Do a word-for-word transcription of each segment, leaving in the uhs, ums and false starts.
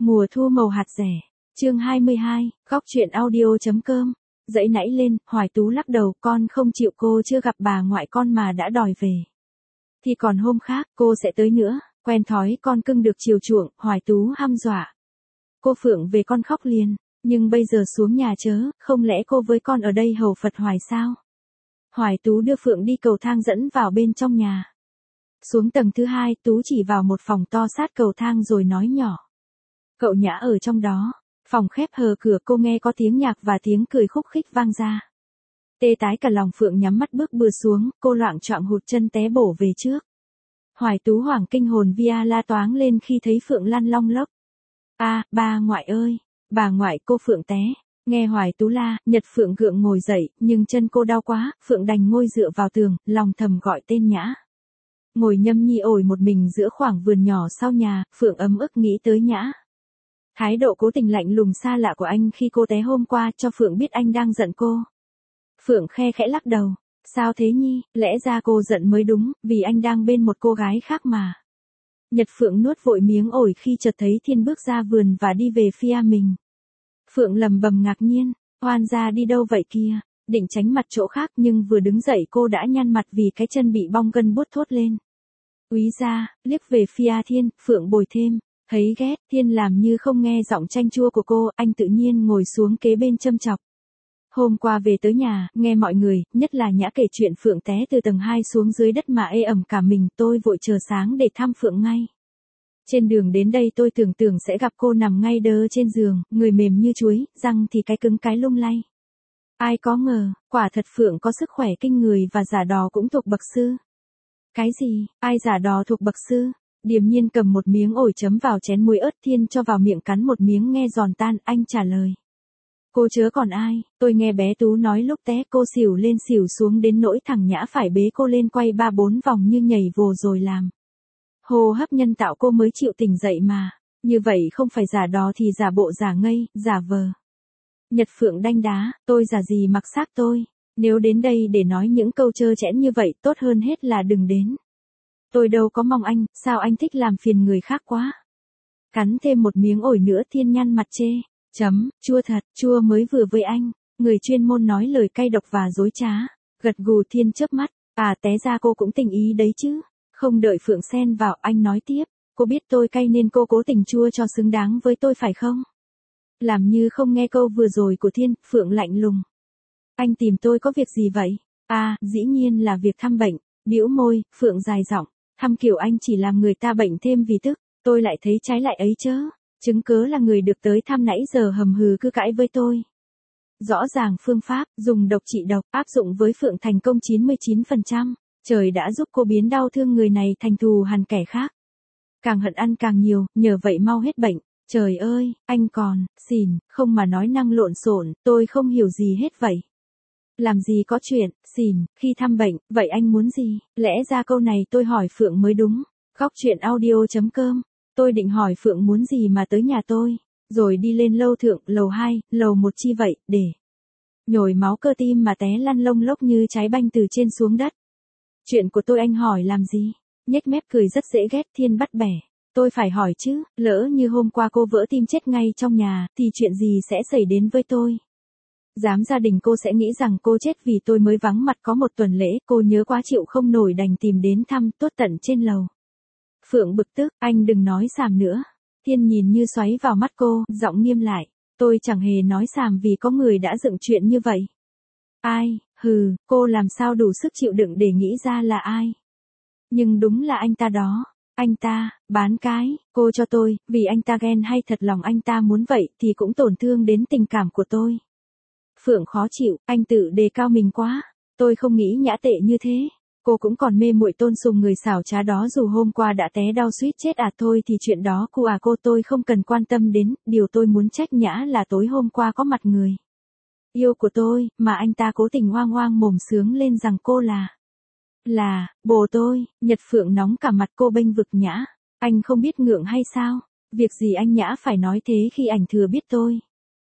Mùa thu màu hạt rẻ. Chương hai mươi hai, góc truyện audio.com. Dậy nãy lên, Hoài Tú lắc đầu, con không chịu, cô chưa gặp bà ngoại con mà đã đòi về. Thì còn hôm khác, cô sẽ tới nữa, quen thói con cưng được chiều chuộng, Hoài Tú hăm dọa. Cô Phượng về con khóc liền, nhưng bây giờ xuống nhà chớ, không lẽ cô với con ở đây hầu Phật hoài sao? Hoài Tú đưa Phượng đi cầu thang dẫn vào bên trong nhà. Xuống tầng thứ hai, Tú chỉ vào một phòng to sát cầu thang rồi nói nhỏ. Cậu Nhã ở trong đó. Phòng khép hờ cửa, cô nghe có tiếng nhạc và tiếng cười khúc khích vang ra. Tê tái cả lòng, Phượng nhắm mắt bước bừa xuống, cô loạng choạng hụt chân té bổ về trước. Hoài Tú hoảng kinh hồn vía la toáng lên khi thấy Phượng lăn long lóc. A, à, bà ngoại ơi, bà ngoại, cô Phượng té. Nghe Hoài Tú la, Nhật Phượng gượng ngồi dậy, nhưng chân cô đau quá, Phượng đành ngồi dựa vào tường, lòng thầm gọi tên Nhã. Ngồi nhâm nhi ổi một mình giữa khoảng vườn nhỏ sau nhà, Phượng ấm ức nghĩ tới Nhã. Thái độ cố tình lạnh lùng xa lạ của anh khi cô té hôm qua cho Phượng biết anh đang giận cô. Phượng khe khẽ lắc đầu. Sao thế nhi, lẽ ra cô giận mới đúng, vì anh đang bên một cô gái khác mà. Nhật Phượng nuốt vội miếng ổi khi chợt thấy Thiên bước ra vườn và đi về phía mình. Phượng lầm bầm ngạc nhiên, Hoan gia đi đâu vậy kia, định tránh mặt chỗ khác nhưng vừa đứng dậy cô đã nhăn mặt vì cái chân bị bong gân buốt thốt lên. Úy gia, liếc về phía Thiên, Phượng bồi thêm. Thấy ghét, Thiên làm như không nghe giọng chanh chua của cô, anh tự nhiên ngồi xuống kế bên châm chọc. Hôm qua về tới nhà, nghe mọi người, nhất là Nhã kể chuyện Phượng té từ tầng hai xuống dưới đất mà ê ẩm cả mình, tôi vội chờ sáng để thăm Phượng ngay. Trên đường đến đây tôi tưởng tưởng sẽ gặp cô nằm ngay đơ trên giường, người mềm như chuối, răng thì cái cứng cái lung lay. Ai có ngờ, quả thật Phượng có sức khỏe kinh người và giả đò cũng thuộc bậc sư. Cái gì, ai giả đò thuộc bậc sư? Điềm Nhiên cầm một miếng ổi chấm vào chén muối ớt, Thiên cho vào miệng cắn một miếng nghe giòn tan, anh trả lời. Cô chớ còn ai, tôi nghe bé Tú nói lúc té cô xỉu lên xỉu xuống đến nỗi thằng Nhã phải bế cô lên quay ba bốn vòng như nhảy vồ rồi làm. Hô hấp nhân tạo cô mới chịu tỉnh dậy mà, như vậy không phải giả đò thì giả bộ giả ngây, giả vờ. Nhật Phượng đanh đá, tôi giả gì mặc xác tôi, nếu đến đây để nói những câu trơ trẽn như vậy tốt hơn hết là đừng đến. Tôi đâu có mong anh, sao anh thích làm phiền người khác quá. Cắn thêm một miếng ổi nữa, Thiên nhăn mặt chê. Chấm, chua thật, chua mới vừa với anh. Người chuyên môn nói lời cay độc và dối trá. Gật gù, Thiên chớp mắt. À té ra cô cũng tình ý đấy chứ. Không đợi Phượng xen vào, anh nói tiếp. Cô biết tôi cay nên cô cố tình chua cho xứng đáng với tôi phải không? Làm như không nghe câu vừa rồi của Thiên, Phượng lạnh lùng. Anh tìm tôi có việc gì vậy? À, dĩ nhiên là việc thăm bệnh. Bĩu môi, Phượng dài giọng. Thăm kiểu anh chỉ làm người ta bệnh thêm vì tức, tôi lại thấy trái lại ấy chớ. Chứng cớ là người được tới thăm nãy giờ hầm hừ cứ cãi với tôi. Rõ ràng phương pháp, dùng độc trị độc, áp dụng với Phượng thành công chín mươi chín phần trăm. Trời đã giúp cô biến đau thương người này thành thù hằn kẻ khác. Càng hận ăn càng nhiều, nhờ vậy mau hết bệnh. Trời ơi, anh còn, xỉn, không mà nói năng lộn xộn, tôi không hiểu gì hết vậy. Làm gì có chuyện, xỉn, khi thăm bệnh, vậy anh muốn gì? Lẽ ra câu này tôi hỏi Phượng mới đúng. Góc truyện audio.com. Tôi định hỏi Phượng muốn gì mà tới nhà tôi, rồi đi lên lâu thượng, lầu hai, lầu một chi vậy, để nhồi máu cơ tim mà té lăn lông lốc như trái banh từ trên xuống đất. Chuyện của tôi anh hỏi làm gì? Nhếch mép cười rất dễ ghét, Thiên bắt bẻ. Tôi phải hỏi chứ, lỡ như hôm qua cô vỡ tim chết ngay trong nhà, thì chuyện gì sẽ xảy đến với tôi? Dám gia đình cô sẽ nghĩ rằng cô chết vì tôi mới vắng mặt có một tuần lễ, cô nhớ quá chịu không nổi đành tìm đến thăm, tốt tận trên lầu. Phượng bực tức, anh đừng nói xàm nữa. Thiên nhìn như xoáy vào mắt cô, giọng nghiêm lại. Tôi chẳng hề nói xàm vì có người đã dựng chuyện như vậy. Ai, hừ, cô làm sao đủ sức chịu đựng để nghĩ ra là ai. Nhưng đúng là anh ta đó. Anh ta, bán cái, cô cho tôi, vì anh ta ghen hay thật lòng anh ta muốn vậy thì cũng tổn thương đến tình cảm của tôi. Phượng khó chịu, anh tự đề cao mình quá. Tôi không nghĩ Nhã tệ như thế. Cô cũng còn mê muội tôn sùng người xảo trá đó, dù hôm qua đã té đau suýt chết à, thôi thì chuyện đó cô à cô tôi không cần quan tâm đến, điều tôi muốn trách Nhã là tối hôm qua có mặt người yêu của tôi, mà anh ta cố tình hoang hoang mồm sướng lên rằng cô là, là, bồ tôi. Nhật Phượng nóng cả mặt, cô bênh vực Nhã. Anh không biết ngượng hay sao? Việc gì anh Nhã phải nói thế khi ảnh thừa biết tôi.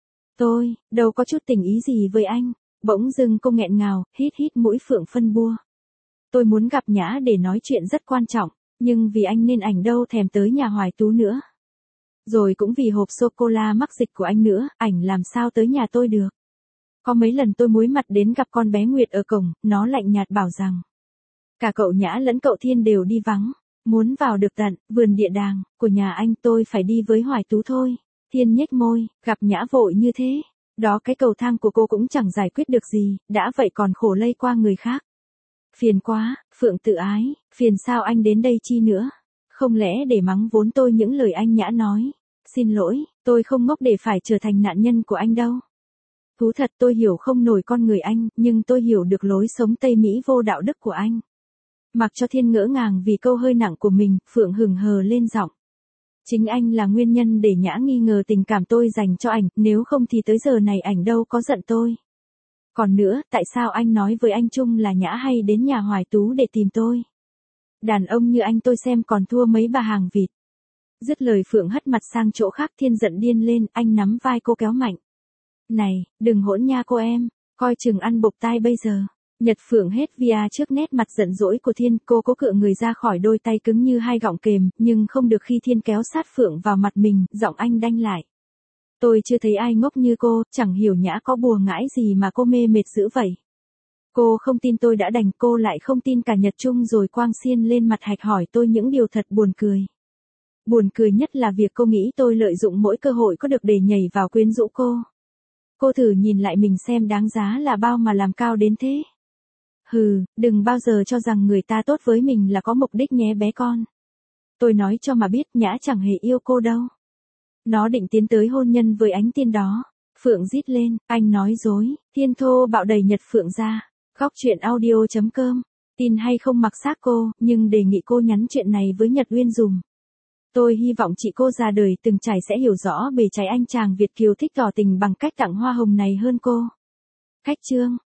Tôi, đâu có chút tình ý gì với anh. Bỗng dưng cô nghẹn ngào, hít hít mũi, Phượng phân bua. Tôi muốn gặp Nhã để nói chuyện rất quan trọng, nhưng vì anh nên ảnh đâu thèm tới nhà Hoài Tú nữa. Rồi cũng vì hộp sô-cô-la mắc dịch của anh nữa, ảnh làm sao tới nhà tôi được. Có mấy lần tôi muối mặt đến gặp con bé Nguyệt ở cổng, nó lạnh nhạt bảo rằng cả cậu Nhã lẫn cậu Thiên đều đi vắng. Muốn vào được tận vườn địa đàng của nhà anh tôi phải đi với Hoài Tú thôi. Thiên nhếch môi, gặp Nhã vội như thế. Đó cái cầu thang của cô cũng chẳng giải quyết được gì, đã vậy còn khổ lây qua người khác. Phiền quá, Phượng tự ái, phiền sao anh đến đây chi nữa. Không lẽ để mắng vốn tôi những lời anh Nhã nói. Xin lỗi, tôi không ngốc để phải trở thành nạn nhân của anh đâu. Thú thật tôi hiểu không nổi con người anh, nhưng tôi hiểu được lối sống Tây Mỹ vô đạo đức của anh. Mặc cho Thiên ngỡ ngàng vì câu hơi nặng của mình, Phượng hừng hờ lên giọng. Chính anh là nguyên nhân để Nhã nghi ngờ tình cảm tôi dành cho ảnh, nếu không thì tới giờ này ảnh đâu có giận tôi. Còn nữa, tại sao anh nói với anh Trung là Nhã hay đến nhà Hoài Tú để tìm tôi? Đàn ông như anh tôi xem còn thua mấy bà hàng vịt. Dứt lời Phượng hất mặt sang chỗ khác. Thiên giận điên lên, anh nắm vai cô kéo mạnh. Này, đừng hỗn nha cô em, coi chừng ăn bộc tai bây giờ. Nhật Phượng hết via trước nét mặt giận dỗi của Thiên, cô cố cựa người ra khỏi đôi tay cứng như hai gọng kềm, nhưng không được khi Thiên kéo sát Phượng vào mặt mình, giọng anh đanh lại. Tôi chưa thấy ai ngốc như cô, chẳng hiểu Nhã có bùa ngãi gì mà cô mê mệt dữ vậy. Cô không tin tôi đã đành, cô lại không tin cả Nhật Trung rồi quang xiên lên mặt hạch hỏi tôi những điều thật buồn cười. Buồn cười nhất là việc cô nghĩ tôi lợi dụng mỗi cơ hội có được để nhảy vào quyến rũ cô. Cô thử nhìn lại mình xem đáng giá là bao mà làm cao đến thế. Hừ, đừng bao giờ cho rằng người ta tốt với mình là có mục đích nhé bé con. Tôi nói cho mà biết Nhã chẳng hề yêu cô đâu. Nó định tiến tới hôn nhân với Ánh Tiên đó. Phượng rít lên, anh nói dối. Thiên thô bạo đẩy Nhật Phượng ra. Góc truyện audio chấm com. Tin hay không mặc xác cô, nhưng đề nghị cô nhắn chuyện này với Nhật Uyên dùm. Tôi hy vọng chị cô già đời từng trải sẽ hiểu rõ bề trái anh chàng Việt kiều thích tỏ tình bằng cách tặng hoa hồng này hơn cô. Khách chương.